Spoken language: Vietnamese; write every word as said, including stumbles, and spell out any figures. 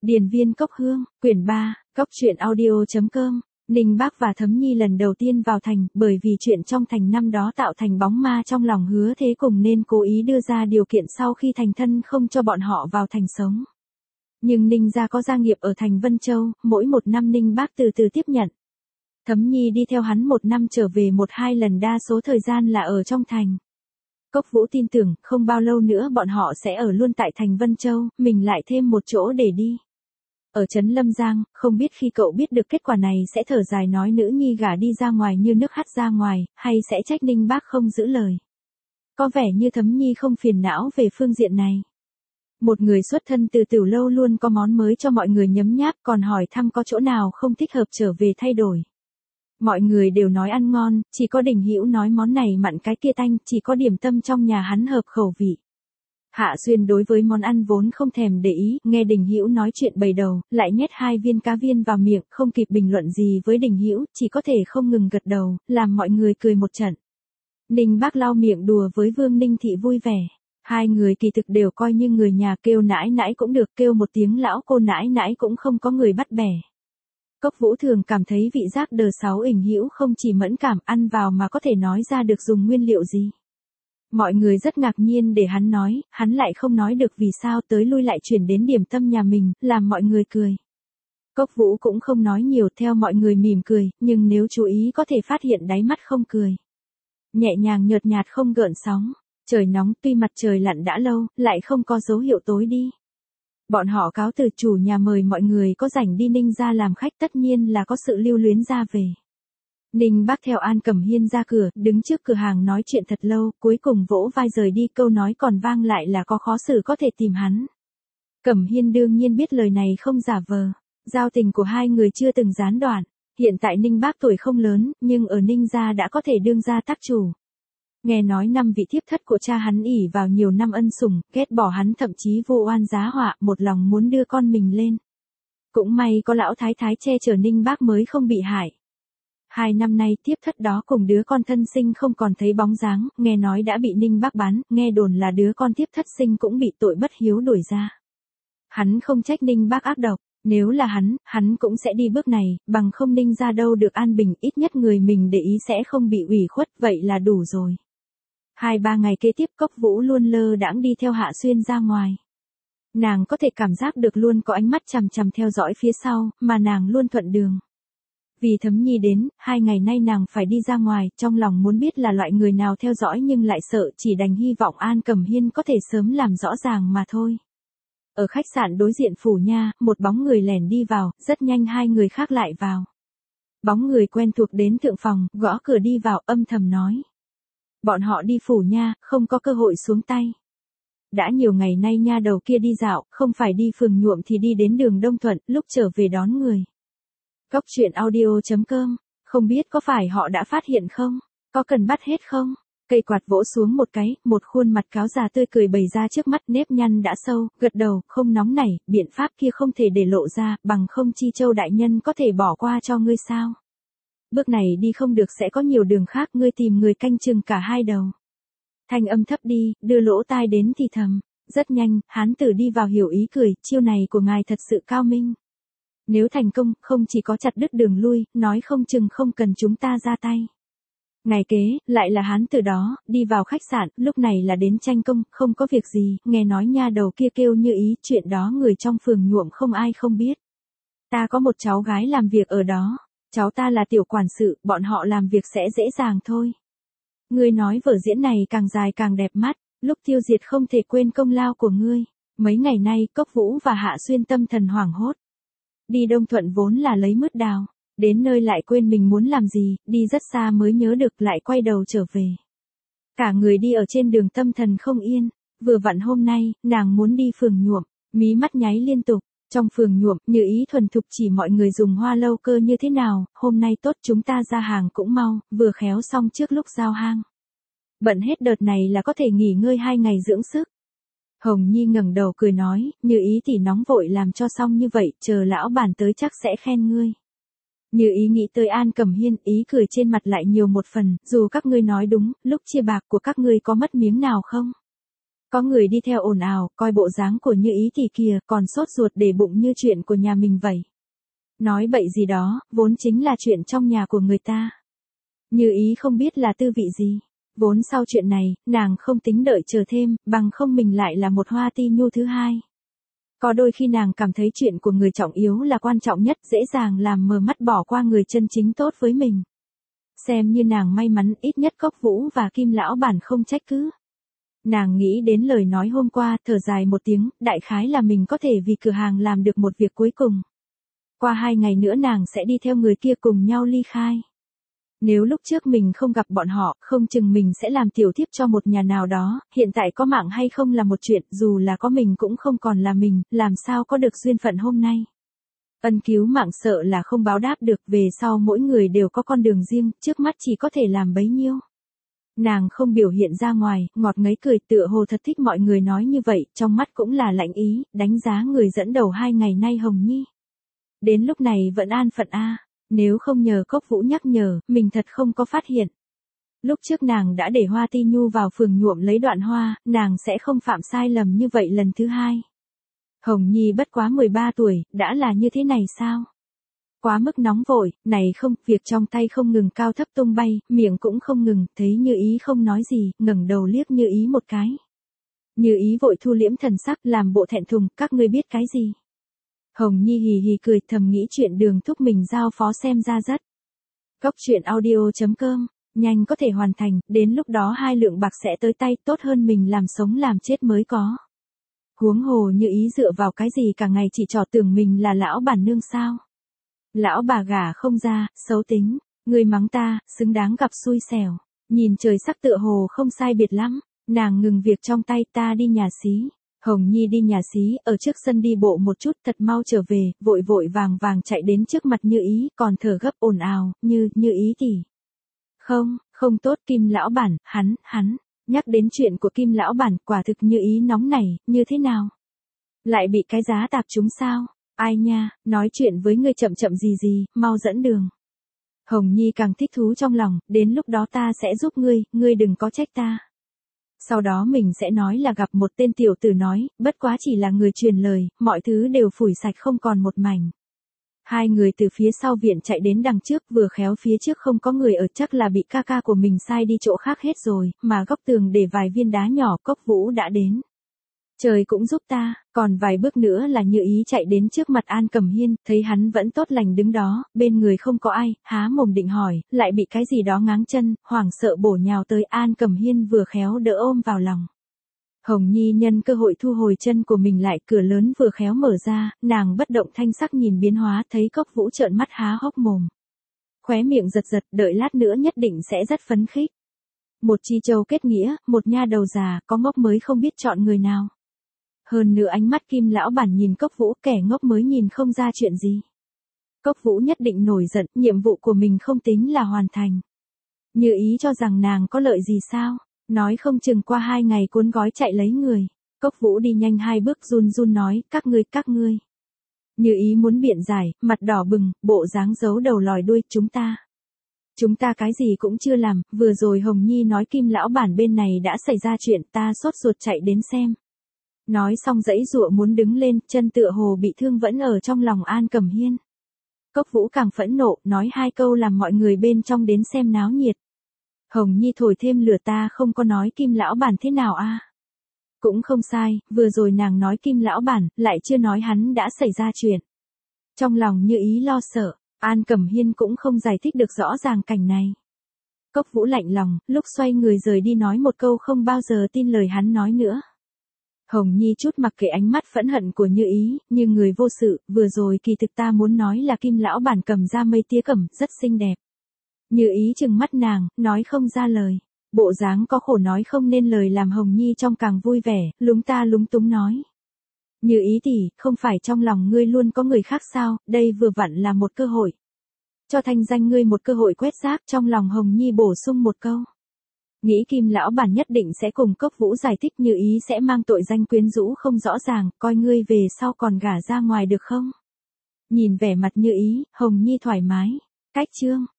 Điền viên cốc hương, quyển ba, cốc truyện audio.com. Ninh Bác và Thấm Nhi lần đầu tiên vào thành, bởi vì chuyện trong thành năm đó tạo thành bóng ma trong lòng Hứa Thế Cùng nên cố ý đưa ra điều kiện sau khi thành thân không cho bọn họ vào thành sống. Nhưng Ninh gia có gia nghiệp ở thành Vân Châu, mỗi một năm Ninh Bác từ từ tiếp nhận. Thấm Nhi đi theo hắn một năm trở về một hai lần, đa số thời gian là ở trong thành. Cốc Vũ tin tưởng, không bao lâu nữa bọn họ sẽ ở luôn tại thành Vân Châu, mình lại thêm một chỗ để đi. Ở trấn Lâm Giang, không biết khi cậu biết được kết quả này sẽ thở dài nói nữ nhi gả đi ra ngoài như nước hắt ra ngoài, hay sẽ trách Ninh Bác không giữ lời. Có vẻ như Thấm Nhi không phiền não về phương diện này. Một người xuất thân từ Tiểu Lâu luôn có món mới cho mọi người nhấm nháp, còn hỏi thăm có chỗ nào không thích hợp trở về thay đổi. Mọi người đều nói ăn ngon, chỉ có Đình Hữu nói món này mặn cái kia tanh, chỉ có điểm tâm trong nhà hắn hợp khẩu vị. Hạ Xuyên đối với món ăn vốn không thèm để ý, nghe Đình Hữu nói chuyện bày đầu, lại nhét hai viên cá viên vào miệng, không kịp bình luận gì với Đình Hữu, chỉ có thể không ngừng gật đầu, làm mọi người cười một trận. Ninh Bác lau miệng đùa với Vương Ninh Thị vui vẻ. Hai người kỳ thực đều coi như người nhà, kêu nãi nãi cũng được, kêu một tiếng lão cô nãi nãi cũng không có người bắt bẻ. Cốc Vũ thường cảm thấy vị giác đờ sáu ỉnh Hữu không chỉ mẫn cảm ăn vào mà có thể nói ra được dùng nguyên liệu gì. Mọi người rất ngạc nhiên để hắn nói, hắn lại không nói được vì sao, tới lui lại chuyển đến điểm tâm nhà mình, làm mọi người cười. Cốc Vũ cũng không nói nhiều, theo mọi người mỉm cười, nhưng nếu chú ý có thể phát hiện đáy mắt không cười. Nhẹ nhàng nhợt nhạt không gợn sóng. Trời nóng, tuy mặt trời lặn đã lâu, lại không có dấu hiệu tối đi. Bọn họ cáo từ, chủ nhà mời mọi người có rảnh đi Ninh gia làm khách, tất nhiên là có sự lưu luyến ra về. Ninh Bác theo An Cẩm Hiên ra cửa, đứng trước cửa hàng nói chuyện thật lâu, cuối cùng vỗ vai rời đi, câu nói còn vang lại là có khó xử có thể tìm hắn. Cẩm Hiên đương nhiên biết lời này không giả vờ, giao tình của hai người chưa từng gián đoạn. Hiện tại Ninh Bác tuổi không lớn, nhưng ở Ninh gia đã có thể đương gia tác chủ. Nghe nói năm vị thiếp thất của cha hắn ỷ vào nhiều năm ân sủng, ghét bỏ hắn, thậm chí vô oan giá họa, một lòng muốn đưa con mình lên. Cũng may có lão thái thái che chở Ninh Bác mới không bị hại. Hai năm nay thiếp thất đó cùng đứa con thân sinh không còn thấy bóng dáng, nghe nói đã bị Ninh Bác bán, nghe đồn là đứa con thiếp thất sinh cũng bị tội bất hiếu đuổi ra. Hắn không trách Ninh Bác ác độc, nếu là hắn, hắn cũng sẽ đi bước này, bằng không Ninh gia đâu được an bình, ít nhất người mình để ý sẽ không bị ủy khuất, vậy là đủ rồi. Hai ba ngày kế tiếp Cốc Vũ luôn lơ đãng đi theo Hạ Xuyên ra ngoài. Nàng có thể cảm giác được luôn có ánh mắt chằm chằm theo dõi phía sau, mà nàng luôn thuận đường. Vì Thấm Nhi đến, hai ngày nay nàng phải đi ra ngoài, trong lòng muốn biết là loại người nào theo dõi nhưng lại sợ, chỉ đành hy vọng An Cẩm Hiên có thể sớm làm rõ ràng mà thôi. Ở khách sạn đối diện phủ nha, một bóng người lẻn đi vào, rất nhanh hai người khác lại vào. Bóng người quen thuộc đến thượng phòng, gõ cửa đi vào, âm thầm nói. Bọn họ đi phủ nha, không có cơ hội xuống tay. Đã nhiều ngày nay nha đầu kia đi dạo, không phải đi phường Nhuộm thì đi đến đường Đông Thuận, lúc trở về đón người. Cốc truyện audio.com, không biết có phải họ đã phát hiện không? Có cần bắt hết không? Cây quạt vỗ xuống một cái, một khuôn mặt cáo già tươi cười bày ra trước mắt, nếp nhăn đã sâu, gật đầu, không nóng nảy, biện pháp kia không thể để lộ ra, bằng không Chi Châu đại nhân có thể bỏ qua cho ngươi sao? Bước này đi không được sẽ có nhiều đường khác, ngươi tìm người canh chừng cả hai đầu. Thanh âm thấp đi, đưa lỗ tai đến thì thầm. Rất nhanh, hán tử đi vào hiểu ý cười, chiêu này của ngài thật sự cao minh. Nếu thành công, không chỉ có chặt đứt đường lui, nói không chừng không cần chúng ta ra tay. Ngày kế, lại là hán tử đó, đi vào khách sạn, lúc này là đến tranh công, không có việc gì, nghe nói nha đầu kia kêu như ý, chuyện đó người trong phường Nhuộm không ai không biết. Ta có một cháu gái làm việc ở đó. Cháu ta là tiểu quản sự, bọn họ làm việc sẽ dễ dàng thôi. Ngươi nói vở diễn này càng dài càng đẹp mắt, lúc tiêu diệt không thể quên công lao của ngươi. Mấy ngày nay, Cốc Vũ và Hạ Xuyên tâm thần hoảng hốt. Đi Đông Thuận vốn là lấy mứt đào, đến nơi lại quên mình muốn làm gì, đi rất xa mới nhớ được lại quay đầu trở về. Cả người đi ở trên đường tâm thần không yên, vừa vặn hôm nay, nàng muốn đi phường Nhuộm, mí mắt nháy liên tục. Trong phường Nhuộm, Như Ý thuần thục chỉ mọi người dùng hoa lâu cơ như thế nào, hôm nay tốt chúng ta ra hàng cũng mau, vừa khéo xong trước lúc giao hang. Bận hết đợt này là có thể nghỉ ngơi hai ngày dưỡng sức. Hồng Nhi ngẩng đầu cười nói, Như Ý tỷ nóng vội làm cho xong như vậy, chờ lão bản tới chắc sẽ khen ngươi. Như Ý nghĩ tới An Cẩm Hiên, ý cười trên mặt lại nhiều một phần, dù các ngươi nói đúng, lúc chia bạc của các ngươi có mất miếng nào không? Có người đi theo ồn ào, coi bộ dáng của Như Ý thì kìa, còn sốt ruột để bụng như chuyện của nhà mình vậy. Nói bậy gì đó, vốn chính là chuyện trong nhà của người ta. Như Ý không biết là tư vị gì. Vốn sau chuyện này, nàng không tính đợi chờ thêm, bằng không mình lại là một Hoa Ti Nhu thứ hai. Có đôi khi nàng cảm thấy chuyện của người trọng yếu là quan trọng nhất, dễ dàng làm mờ mắt bỏ qua người chân chính tốt với mình. Xem như nàng may mắn, ít nhất Cốc Vũ và Kim lão bản không trách cứ. Nàng nghĩ đến lời nói hôm qua, thở dài một tiếng, đại khái là mình có thể vì cửa hàng làm được một việc cuối cùng. Qua hai ngày nữa nàng sẽ đi theo người kia cùng nhau ly khai. Nếu lúc trước mình không gặp bọn họ, không chừng mình sẽ làm tiểu thiếp cho một nhà nào đó, hiện tại có mạng hay không là một chuyện, dù là có mình cũng không còn là mình, làm sao có được duyên phận hôm nay. Ân cứu mạng sợ là không báo đáp được, về sau mỗi người đều có con đường riêng, trước mắt chỉ có thể làm bấy nhiêu. Nàng không biểu hiện ra ngoài, ngọt ngấy cười tựa hồ thật thích mọi người nói như vậy, trong mắt cũng là lạnh ý, đánh giá người dẫn đầu hai ngày nay Hồng Nhi. Đến lúc này vẫn an phận a, nếu không nhờ Cốc Vũ nhắc nhở, mình thật không có phát hiện. Lúc trước nàng đã để Hoa Ti Nhu vào phường nhuộm lấy đoạn hoa, nàng sẽ không phạm sai lầm như vậy lần thứ hai. Hồng Nhi bất quá mười ba tuổi, đã là như thế này sao? Quá mức nóng vội, này không, việc trong tay không ngừng cao thấp tung bay, miệng cũng không ngừng, thấy Như Ý không nói gì, ngẩng đầu liếc Như Ý một cái. Như Ý vội thu liễm thần sắc, làm bộ thẹn thùng, các ngươi biết cái gì? Hồng Nhi hì hì cười, thầm nghĩ chuyện Đường thúc mình giao phó xem ra rất. Cốc truyện audio chấm com, nhanh có thể hoàn thành, đến lúc đó hai lượng bạc sẽ tới tay, tốt hơn mình làm sống làm chết mới có. Huống hồ Như Ý dựa vào cái gì cả ngày chỉ trò tưởng mình là lão bản nương sao? Lão bà gả không ra, xấu tính, người mắng ta, xứng đáng gặp xui xẻo. Nhìn trời sắc tựa hồ không sai biệt lắm, nàng ngừng việc trong tay, ta đi nhà xí. Hồng Nhi đi nhà xí, ở trước sân đi bộ một chút, thật mau trở về, vội vội vàng vàng chạy đến trước mặt Như Ý, còn thở gấp ồn ào, như, Như Ý tỷ. Không, không tốt, Kim lão bản, hắn, hắn, nhắc đến chuyện của Kim lão bản, quả thực Như Ý nóng nảy, như thế nào? Lại bị cái giá tạp trúng sao? Ai nha, nói chuyện với ngươi chậm chậm gì gì, mau dẫn đường. Hồng Nhi càng thích thú trong lòng, đến lúc đó ta sẽ giúp ngươi, ngươi đừng có trách ta. Sau đó mình sẽ nói là gặp một tên tiểu tử nói, bất quá chỉ là người truyền lời, mọi thứ đều phủi sạch không còn một mảnh. Hai người từ phía sau viện chạy đến đằng trước, vừa khéo phía trước không có người ở, chắc là bị ca ca của mình sai đi chỗ khác hết rồi, mà góc tường để vài viên đá nhỏ, Cốc Vũ đã đến. Trời cũng giúp ta, còn vài bước nữa là Như Ý chạy đến trước mặt An Cẩm Hiên, thấy hắn vẫn tốt lành đứng đó, bên người không có ai, há mồm định hỏi, lại bị cái gì đó ngáng chân, hoảng sợ bổ nhào tới, An Cẩm Hiên vừa khéo đỡ ôm vào lòng. Hồng Nhi nhân cơ hội thu hồi chân của mình lại, cửa lớn vừa khéo mở ra, nàng bất động thanh sắc nhìn biến hóa, thấy Cốc Vũ trợn mắt há hốc mồm. Khóe miệng giật giật, đợi lát nữa nhất định sẽ rất phấn khích. Một chi châu kết nghĩa, một nha đầu già, có ngốc mới không biết chọn người nào. Hơn nữa ánh mắt Kim lão bản nhìn Cốc Vũ, kẻ ngốc mới nhìn không ra chuyện gì. Cốc Vũ nhất định nổi giận, nhiệm vụ của mình không tính là hoàn thành. Như Ý cho rằng nàng có lợi gì sao, nói không chừng qua hai ngày cuốn gói chạy lấy người. Cốc Vũ đi nhanh hai bước run run nói, các ngươi, các ngươi. Như Ý muốn biện giải, mặt đỏ bừng, bộ dáng giấu đầu lòi đuôi, chúng ta. Chúng ta cái gì cũng chưa làm, vừa rồi Hồng Nhi nói Kim lão bản bên này đã xảy ra chuyện, ta sốt ruột chạy đến xem. Nói xong dãy dụa muốn đứng lên, chân tựa hồ bị thương vẫn ở trong lòng An Cẩm Hiên. Cốc Vũ càng phẫn nộ, nói hai câu làm mọi người bên trong đến xem náo nhiệt. Hồng Nhi thổi thêm lửa, ta không có nói Kim lão bản thế nào a. Cũng không sai, vừa rồi nàng nói Kim lão bản, lại chưa nói hắn đã xảy ra chuyện. Trong lòng Như Ý lo sợ, An Cẩm Hiên cũng không giải thích được rõ ràng cảnh này. Cốc Vũ lạnh lòng, lúc xoay người rời đi nói một câu không bao giờ tin lời hắn nói nữa. Hồng Nhi chút mặc kệ ánh mắt phẫn hận của Như Ý, như người vô sự, vừa rồi kỳ thực ta muốn nói là Kim lão bản cầm ra mây tía cẩm, rất xinh đẹp. Như Ý trừng mắt nàng, nói không ra lời. Bộ dáng có khổ nói không nên lời làm Hồng Nhi trong càng vui vẻ, lúng ta lúng túng nói. Như Ý tỷ, không phải trong lòng ngươi luôn có người khác sao, đây vừa vặn là một cơ hội. Cho thanh danh ngươi một cơ hội quét rác, trong lòng Hồng Nhi bổ sung một câu. Nghĩ Kim lão bản nhất định sẽ cùng Cốc Vũ giải thích, Như Ý sẽ mang tội danh quyến rũ không rõ ràng, coi ngươi về sau còn gả ra ngoài được không? Nhìn vẻ mặt Như Ý, Hồng Nhi thoải mái. Cách chương